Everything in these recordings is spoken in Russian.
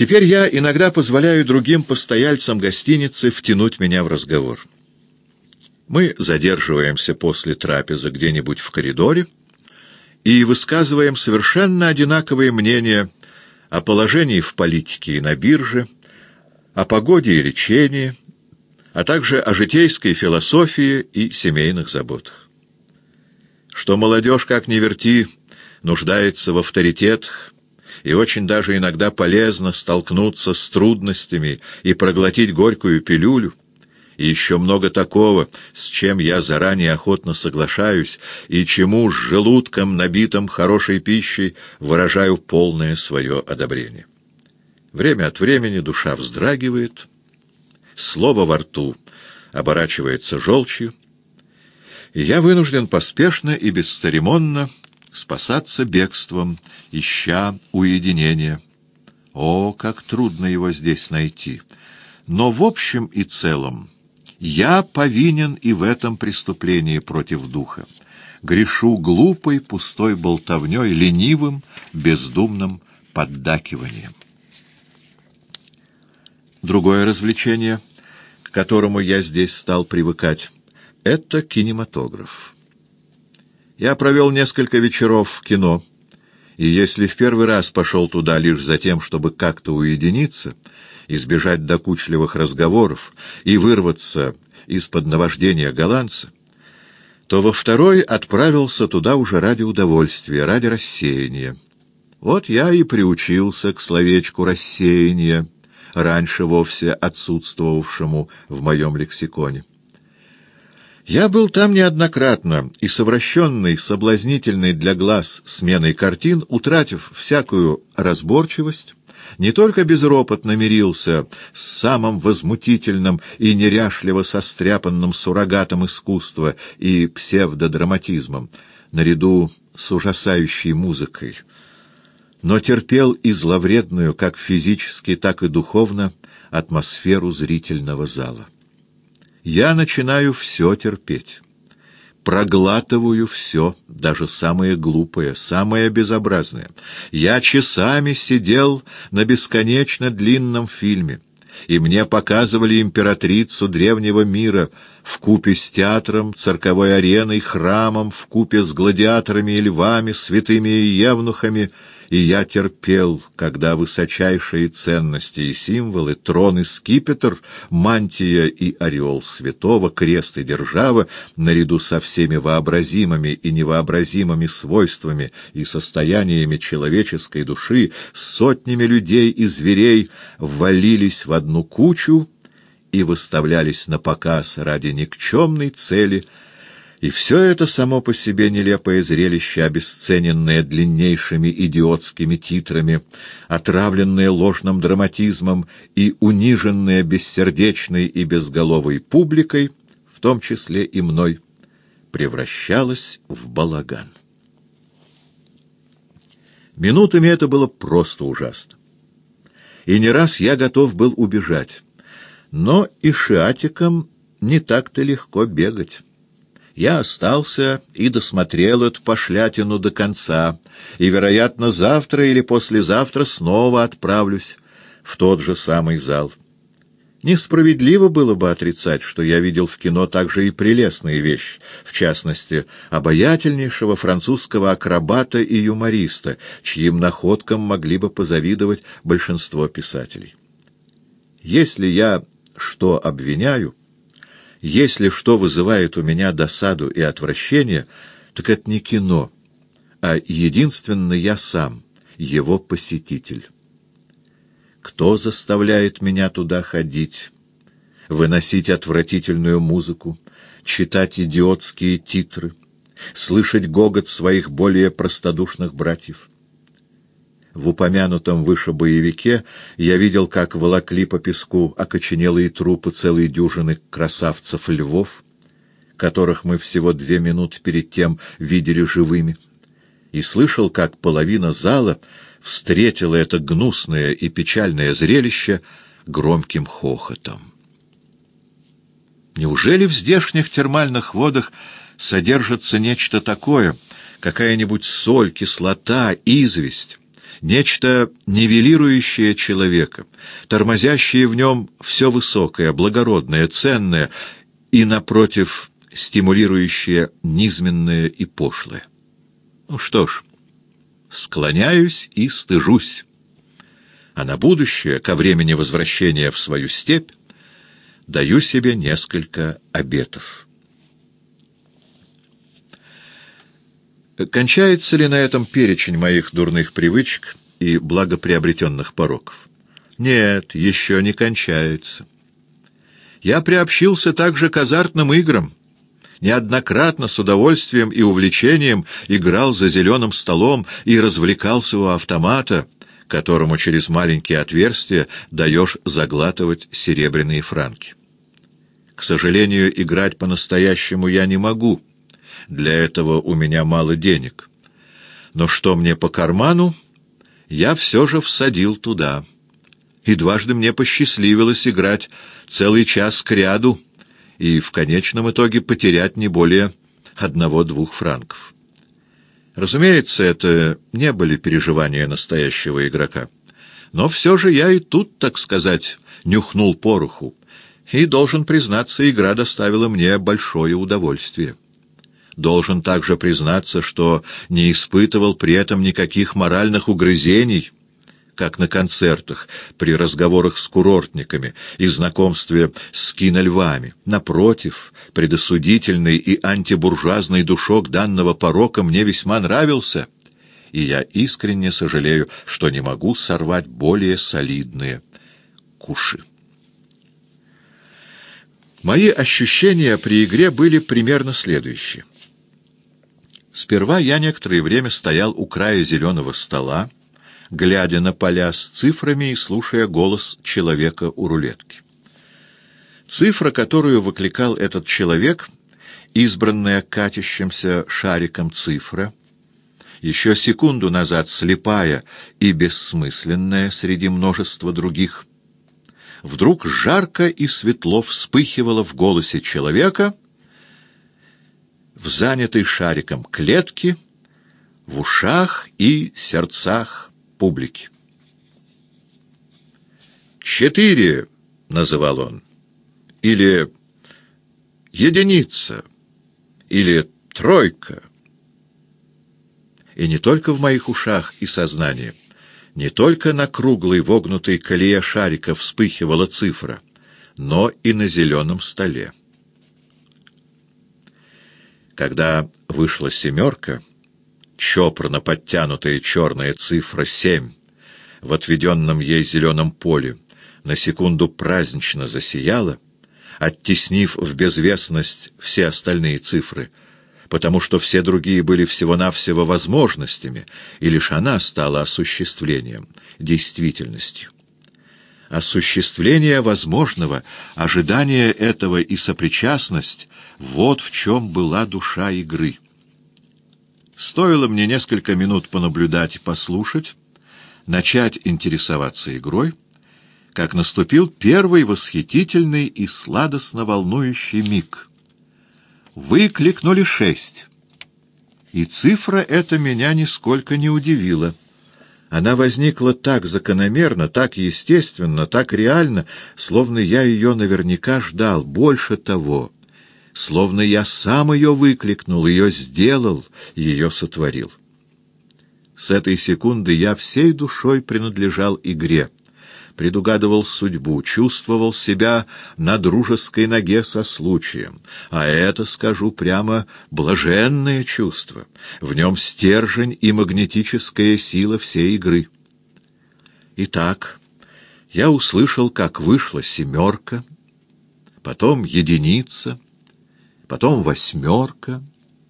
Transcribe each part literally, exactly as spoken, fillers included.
Теперь я иногда позволяю другим постояльцам гостиницы втянуть меня в разговор. Мы задерживаемся после трапезы где-нибудь в коридоре и высказываем совершенно одинаковые мнения о положении в политике и на бирже, о погоде и лечении, а также о житейской философии и семейных заботах. Что молодежь, как ни верти, нуждается в авторитетах, и очень даже иногда полезно столкнуться с трудностями и проглотить горькую пилюлю, и еще много такого, с чем я заранее охотно соглашаюсь, и чему с желудком, набитым хорошей пищей, выражаю полное свое одобрение. Время от времени душа вздрагивает, слово во рту оборачивается желчью, и я вынужден поспешно и бесцеремонно спасаться бегством, ища уединения. О, как трудно его здесь найти! Но в общем и целом я повинен и в этом преступлении против духа. Грешу глупой, пустой болтовней, ленивым, бездумным поддакиванием. Другое развлечение, к которому я здесь стал привыкать, — это кинематограф. Я провел несколько вечеров в кино, и если в первый раз пошел туда лишь за тем, чтобы как-то уединиться, избежать докучливых разговоров и вырваться из-под наваждения голландца, то во второй отправился туда уже ради удовольствия, ради рассеяния. Вот я и приучился к словечку «рассеяние», раньше вовсе отсутствовавшему в моем лексиконе. Я был там неоднократно, и, совращенный, соблазнительный для глаз сменой картин, утратив всякую разборчивость, не только безропотно мирился с самым возмутительным и неряшливо состряпанным суррогатом искусства и псевдодраматизмом, наряду с ужасающей музыкой, но терпел и зловредную, как физически, так и духовно, атмосферу зрительного зала. Я начинаю все терпеть, проглатываю все, даже самое глупое, самое безобразное. Я часами сидел на бесконечно длинном фильме, и мне показывали императрицу древнего мира вкупе с театром, цирковой ареной, храмом, вкупе с гладиаторами и львами, святыми и евнухами, и я терпел, когда высочайшие ценности и символы, трон и скипетр, мантия и ореол святого, крест и держава, наряду со всеми вообразимыми и невообразимыми свойствами и состояниями человеческой души, сотнями людей и зверей ввалились в одну кучу и выставлялись на показ ради никчемной цели. И все это само по себе нелепое зрелище, обесцененное длиннейшими идиотскими титрами, отравленное ложным драматизмом и униженное бессердечной и безголовой публикой, в том числе и мной, превращалось в балаган. Минутами это было просто ужасно. И не раз я готов был убежать. Но и шиатикам не так-то легко бегать. Я остался и досмотрел эту пошлятину до конца, и, вероятно, завтра или послезавтра снова отправлюсь в тот же самый зал. Несправедливо было бы отрицать, что я видел в кино также и прелестные вещи, в частности, обаятельнейшего французского акробата и юмориста, чьим находкам могли бы позавидовать большинство писателей. Если я что обвиняю, если что вызывает у меня досаду и отвращение, так это не кино, а единственно я сам, его посетитель. Кто заставляет меня туда ходить, выносить отвратительную музыку, читать идиотские титры, слышать гогот своих более простодушных братьев? В упомянутом выше боевике я видел, как волокли по песку окоченелые трупы целой дюжины красавцев-львов, которых мы всего две минуты перед тем видели живыми, и слышал, как половина зала встретила это гнусное и печальное зрелище громким хохотом. Неужели в здешних термальных водах содержится нечто такое, какая-нибудь соль, кислота, известь, нечто нивелирующее человека, тормозящее в нем все высокое, благородное, ценное и, напротив, стимулирующее низменное и пошлое. Ну что ж, склоняюсь и стыжусь, а на будущее, ко времени возвращения в свою степь, даю себе несколько обетов. Кончается ли на этом перечень моих дурных привычек и благоприобретенных пороков? Нет, еще не кончается. Я приобщился также к азартным играм. Неоднократно с удовольствием и увлечением играл за зеленым столом и развлекался у автомата, которому через маленькие отверстия даешь заглатывать серебряные франки. К сожалению, играть по-настоящему я не могу. Для этого у меня мало денег. Но что мне по карману, я все же всадил туда. И дважды мне посчастливилось играть целый час кряду и в конечном итоге потерять не более одного-двух франков. Разумеется, это не были переживания настоящего игрока. Но все же я и тут, так сказать, нюхнул пороху. И, должен признаться, игра доставила мне большое удовольствие. Должен также признаться, что не испытывал при этом никаких моральных угрызений, как на концертах, при разговорах с курортниками и знакомстве с кинольвами. Напротив, предосудительный и антибуржуазный душок данного порока мне весьма нравился, и я искренне сожалею, что не могу сорвать более солидные куши. Мои ощущения при игре были примерно следующие. Сперва я некоторое время стоял у края зеленого стола, глядя на поля с цифрами и слушая голос человека у рулетки. Цифра, которую выкликал этот человек, избранная катящимся шариком цифра, еще секунду назад слепая и бессмысленная среди множества других, вдруг жарко и светло вспыхивала в голосе человека, в занятой шариком клетке, в ушах и сердцах публики. «Четыре», — называл он, или «единица», или «тройка». И не только в моих ушах и сознании, не только на круглой вогнутой колее шарика вспыхивала цифра, но и на зеленом столе. Когда вышла семерка, чопорно подтянутая черная цифра семь, в отведенном ей зеленом поле, на секунду празднично засияла, оттеснив в безвестность все остальные цифры, потому что все другие были всего-навсего возможностями, и лишь она стала осуществлением, действительностью. Осуществление возможного, ожидание этого и сопричастность — вот в чем была душа игры. Стоило мне несколько минут понаблюдать и послушать, начать интересоваться игрой, как наступил первый восхитительный и сладостно волнующий миг. Выкликнули шесть, и цифра эта меня нисколько не удивила. Она возникла так закономерно, так естественно, так реально, словно я ее наверняка ждал. Больше того, словно я сам ее выкликнул, ее сделал, ее сотворил. С этой секунды я всей душой принадлежал игре, предугадывал судьбу, чувствовал себя на дружеской ноге со случаем. А это, скажу прямо, блаженное чувство. В нем стержень и магнетическая сила всей игры. Итак, я услышал, как вышла семерка, потом единица, потом восьмерка.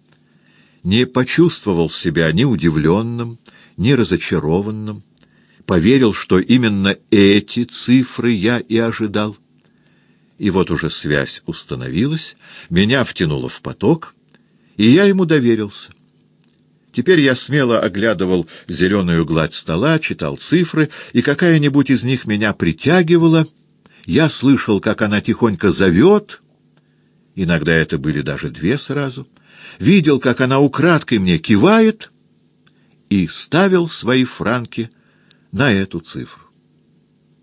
Не почувствовал себя ни удивленным, ни разочарованным. Поверил, что именно эти цифры я и ожидал. И вот уже связь установилась, меня втянуло в поток, и я ему доверился. Теперь я смело оглядывал зеленую гладь стола, читал цифры, и какая-нибудь из них меня притягивала. Я слышал, как она тихонько зовет, иногда это были даже две сразу, видел, как она украдкой мне кивает, и ставил свои франки на эту цифру.